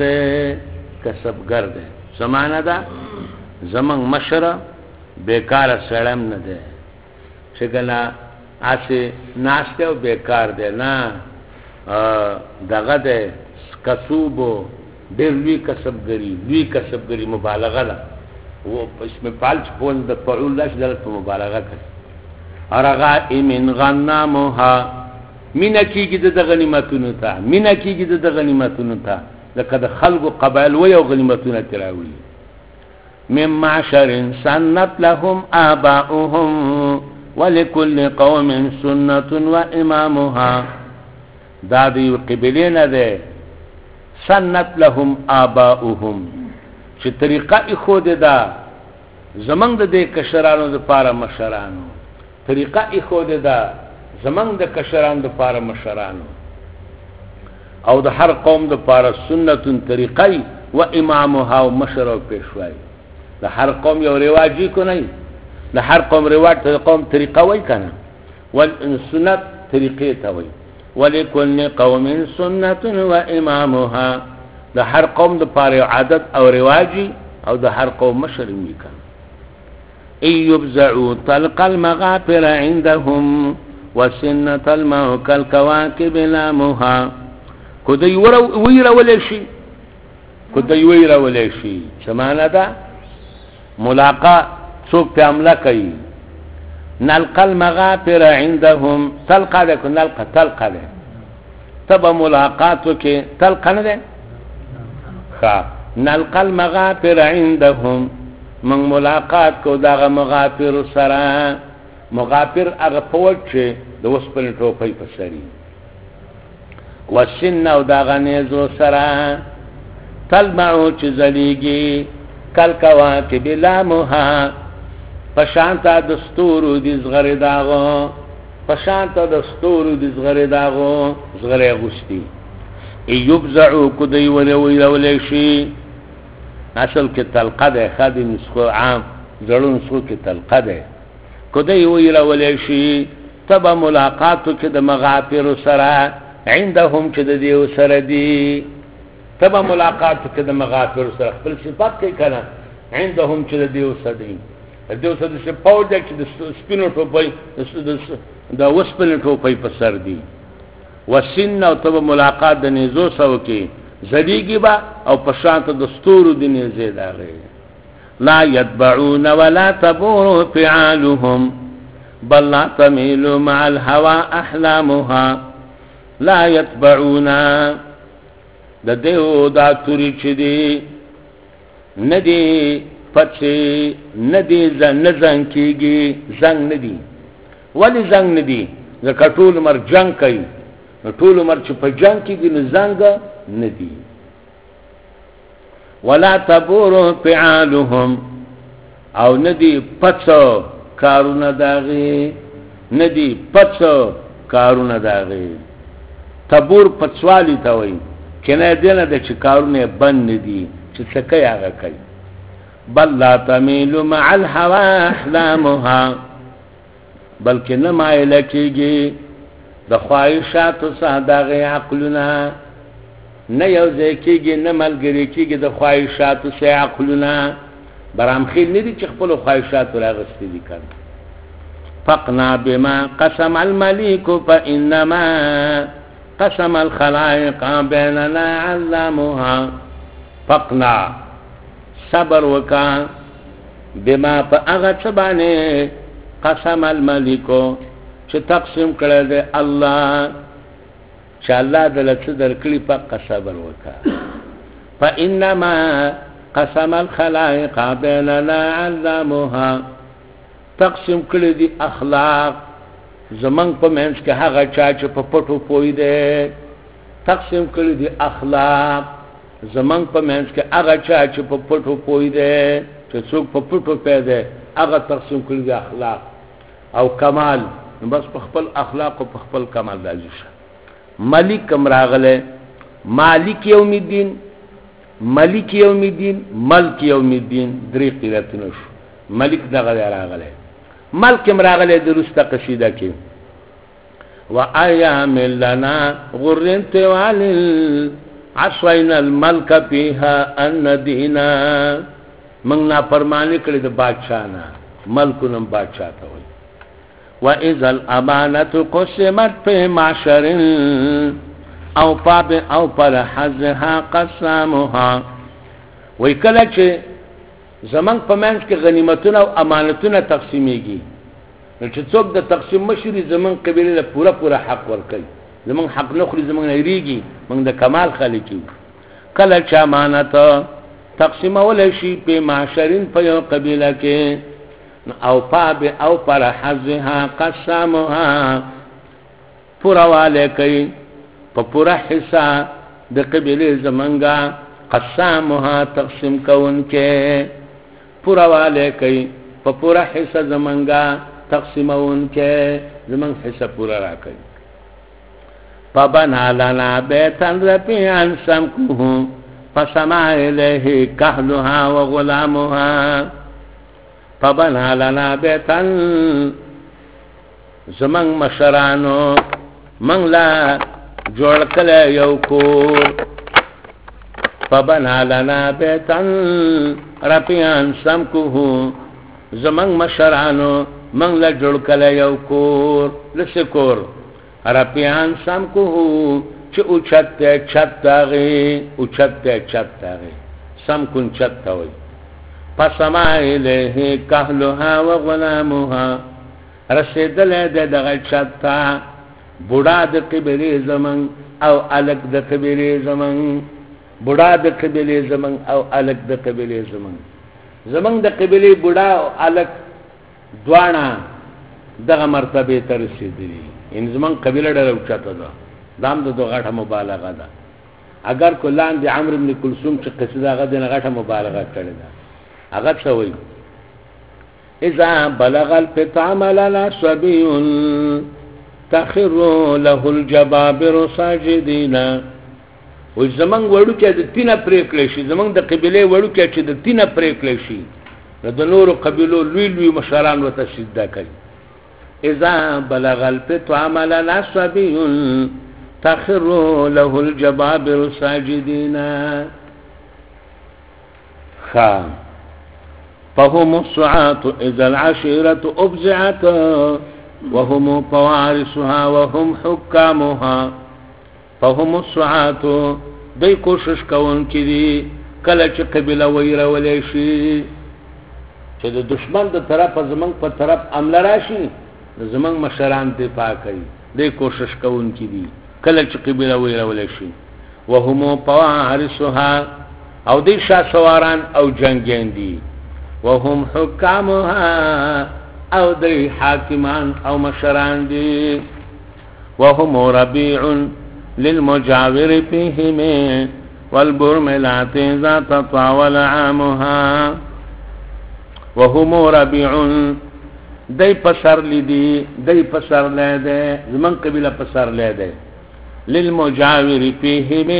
گرده سمانه دا زمان مشره بیکار سړم نه ده چې کله آسه ناشته او بیکار ده نه دغه ده کسوبو ډېر لوی کسبګری مبالغه ده و اسم فعل پون د فعول لاش دلته مبالغه کوي ارغا من غنمها مینا کیږي د غنیمتونو ته مینا کیږي د غنیمتونو ته لکه د خلق قبایل و یو غنیمتونه تراوي من معشر سنت لهم آباؤهم ولكل قوم سنة وإمامها دا دی قبلین ده سنت لهم آباؤهم چې طریقه خود ده زمنګ د کشرانو د پاره مشرانو طریقه خود ده زمنګ د کشرانو د پاره مشرانو او د هر قوم د پاره سنت طریقه و امامها او مشر او پیشوای د هر قوم یو رواجی کو نه د هر قوم رواج ته قوم طریقه وای کنه ول سنت طریقه ته وای ولکل قوم سنت و امامها د هر قوم د پاره عادت او رواجی او د هر قوم مشر میکن ايبزعوا طلق المغافر عندهم وسنة الموت الكواكب لامها کدی ویرا ولی شي سمانه ده ملاقات څوک په عمله کوي نلقى المغافر عندهم تلقى ده تلقى ده تبا ملاقاتو کې تلقى نه ده نلقى المغافر عندهم من ملاقات کو داغه مغافر سره مغافر هغه پوچه د وسپل ټوپۍ په سری وسن او داغه نيزو سره تلمعو چې زلیږي کل کواکب لامها پشانتا دستورو دي زغره داغو پشانتا دستورو دي زغره داغو زغره غشتي ایوبزعو کدی ولی شي اصل کې تلقه ده خادي نسخه عام زړون نسخه کې تلقه ده کدی ولی شي تبا ملاقاتو کې د مغافر سره عندهم چې د دیو سره دي تبا ملاقاتو کې د مغافر سره خپل صفات کې کنه عندهم چې د دیو سره دي دیو سره چې پاوډه کې د سپینو ټوپۍ د وسپنو ټوپۍ په سر دي وسن او تبا ملاقات د نيزو سو کې زديږي با او پشانت دستور د نيزه داغه لا يتبعون ولا تبور فعالهم بل لا تميل مع الهوى احلامها لا يتبعونا د دیو دا توری چې دی ندی پچې ندی زنګ کیږي زنګ ندی ولی زنګ ندی ځکه ټول عمر جنگ کوي ټول عمر چې په جنگ کېږي نو زنګ ندی ولا تبور فعالهم او ندی پڅو کارونه داغي ندی پڅو کارونه داغي تبور پڅوالی ته وایي کنه دینه د چې کارونه بند ندي چې څه کوي هغه کوي بل لا تميل مع الهوى احلامها بلکې نه مایل کېږي د خواهشاتو سره دغه عقلونه نه یو ځای کېږي نه ملګری کېږي د خواهشاتو سره عقلونه برامخیل نه دي چې خپل خواهشات راغستې دي کړ فقنا بما قسم الملك فانما قسم الخلائق بيننا علمها فقنا صبر وکا بما فاغت سبانه قسم الملك چې تقسیم کړل دی الله چې الله دلته درکړي په صبر وکا فانما قسم الخلائق بيننا علمها تقسیم کړل دي اخلاق زمنګ په منځ کې هغه چا چې په پټو پوي دی تقسیم کړل دي اخلاق زمنګ په منځ کې هغه چا چې په پټو پوي دی چې څوک په پټو پیدا هغه تقسیم کړل دي اخلاق او کمال بس په خپل اخلاق او په خپل کمال راځي ملک امراغله مالک یوم الدین ملک یوم الدین ملک یوم الدین درې قراتونه شو ملک دغه راغله ملک امراغله درسته قصیده کې وايام لنا غرنت والل عصينا الملك فيها ان دينا من نا فرمانی کړی د بادشاہ نه ملکونم بادشاہ ته وي واذا الامانه قسمت في معشر او پاب او پر حظها قسمها وای کله چې زمنګ په منځ کې غنیمتونه او امانتونه تقسیمېږي نو چې څوک د تقسیم مشري زمنګ قبيله له پورا حق ورکړي زمنګ حق نه خوري زمنګ نه ریږي موږ د کمال خالق یو کله چې امانت تقسیمول شي په معشرین په یو قبيله کې او پاب او پر حظها قسمها پورواله کوي په پورا حصہ د قبيله زمنګا قسمها تقسیم کون کې پورواله کوي په پورا حصہ زمنګا تقسیمون کې زمنګ حصہ پورا را کوي فبنا لنا بيتا رفيعا سمكه فسمع إليه كهلها وغلامها فبنا لنا بيتا زمن مشرانو من لا جوړ کله یو کور فبنا لنا بيتا رفيعا سمكه زمن مشرانو من لا جوړ کله یو کور لسکور رفيعا سمكه چې اوچت چتاغي سمکن چتاوي فسمع إليه كهلها وغلامها رسیدل دغه چتا بوډا د قبيله زمن او الک د قبيله زمن بوډا د قبيله زمن او الک د قبيله زمن د قبيله بوډا او الک دوانا دغه مرتبه ته رسیدلی ان زمن قبيله ډېر اوچته ده دام د غټه مبالغه ده اگر کلان د عمرو بن کلثوم چې قصیده غده نه غټه مبالغه کړې ده هغه څه وایي اذا بلغ الفتام لنا صبي تخر له الجبابر ساجدين و زمنګ وړو کې د تینه پریکړې شي زمنګ د قبيله وړو کې چې د تینه پریکړې شي د نورو قبيلو لوی مشران وته سجده کوي اذا بلغ الفتام لنا صبي تخر له الجبابر ساجدين فهم السعاة إذا العشيرة أبزعت وهم فوارسها وهم حكامها فهم السعاة دی کوشش کون کی دی کله چې قبيله ویره ولې شي چې د دشمن د طرف زمنګ په طرف عمله راشي زمنګ مشران دفاع کوي دې کوشش کوونکي دي کله چې قبله ویرول شي وهم پوارثها او دې شاه سواران او جنگین دي وهم حکامها او دې حاکمان او مشران دي وهم ربيع للمجاور فيهم والبرملات ذات طاول عامها وهم ربيع دای پسر لیدی دای پسر لیده زمن قبیله پسر لیده للمجاور فیهم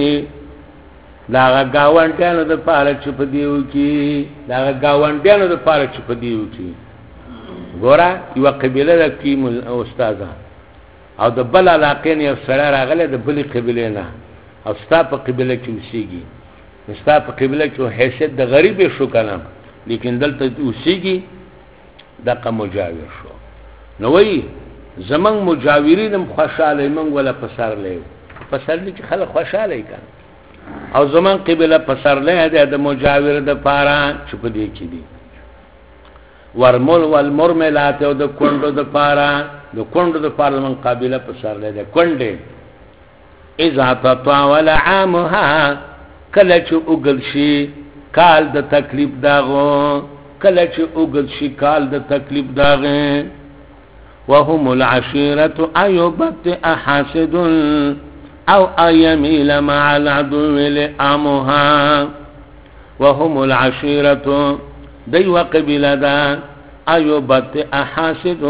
داغا گاونډیانو د پاره چې په دیو کې داغا گاونډیانو د پاره چې په دیو کې ګوره یو قبیله د کیم استاد او د بل علاقې نه یو سره راغله د بل قبیله نه او ستا په قبیله کې اوسېږي ستا په قبیله کې حیثیت د غریب شو کنه لیکن دلته اوسېږي دغه مجاور شو نو وی زمنګ مجاورینم خوشاله من ولا پسر لې پسر لې چې خلک خوشاله کړي او زمنګ قبله پسر لې د مجاور د پاره چې په دې کې دي ورمل والمرملات او د کندو د پاره د کندو د پاره من قبله پسر لې د کندې اذا تطاول عامها کله چې وګل شي کال د تکلیف داغو کله چې اوګل شي کال د تکلیف داغه وهم العشيره ايبت احاسد او ايميل مع العدو لامها وهم العشيره دي وقبل دا ايبت احاسد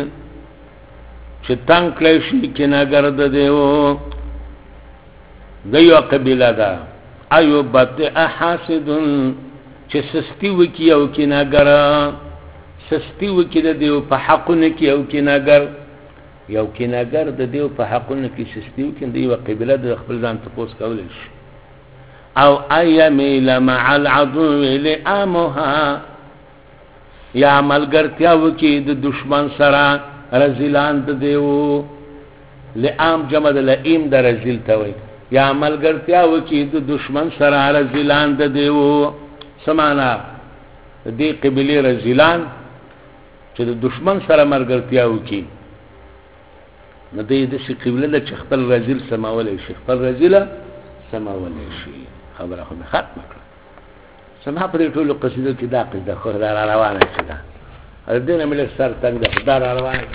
چې تنگ کلیشي کې نګرد دیو دي وقبل دا ايبت احاسد چې سستی وکي او کیناګر سستی وکي د دیو په حقونه کې او کیناګر یو کیناګر د دیو په حقونه کې سستی وکي دی او قبيله د خپل ځان تپوس کول شي او ايميل مع العدو لامها یا ملګرتیا وکي د دشمن سره رزلان د دیو لام جمع د لئیم د رزل ته وي یا ملګرتیا وکي د دشمن سره رزلان د دیو سمانا دې قبيله رزلان چې د دشمن سره مرګرتیا وکي نو دې د شي قبيله د خپل رزل سماولې شي خپل رزله سماولې شي خبره خو ختم کړه سما په ټولو قصیدو کې دا قصیده خو را روانه شي دا دې نه مل سر څنګه دا روانه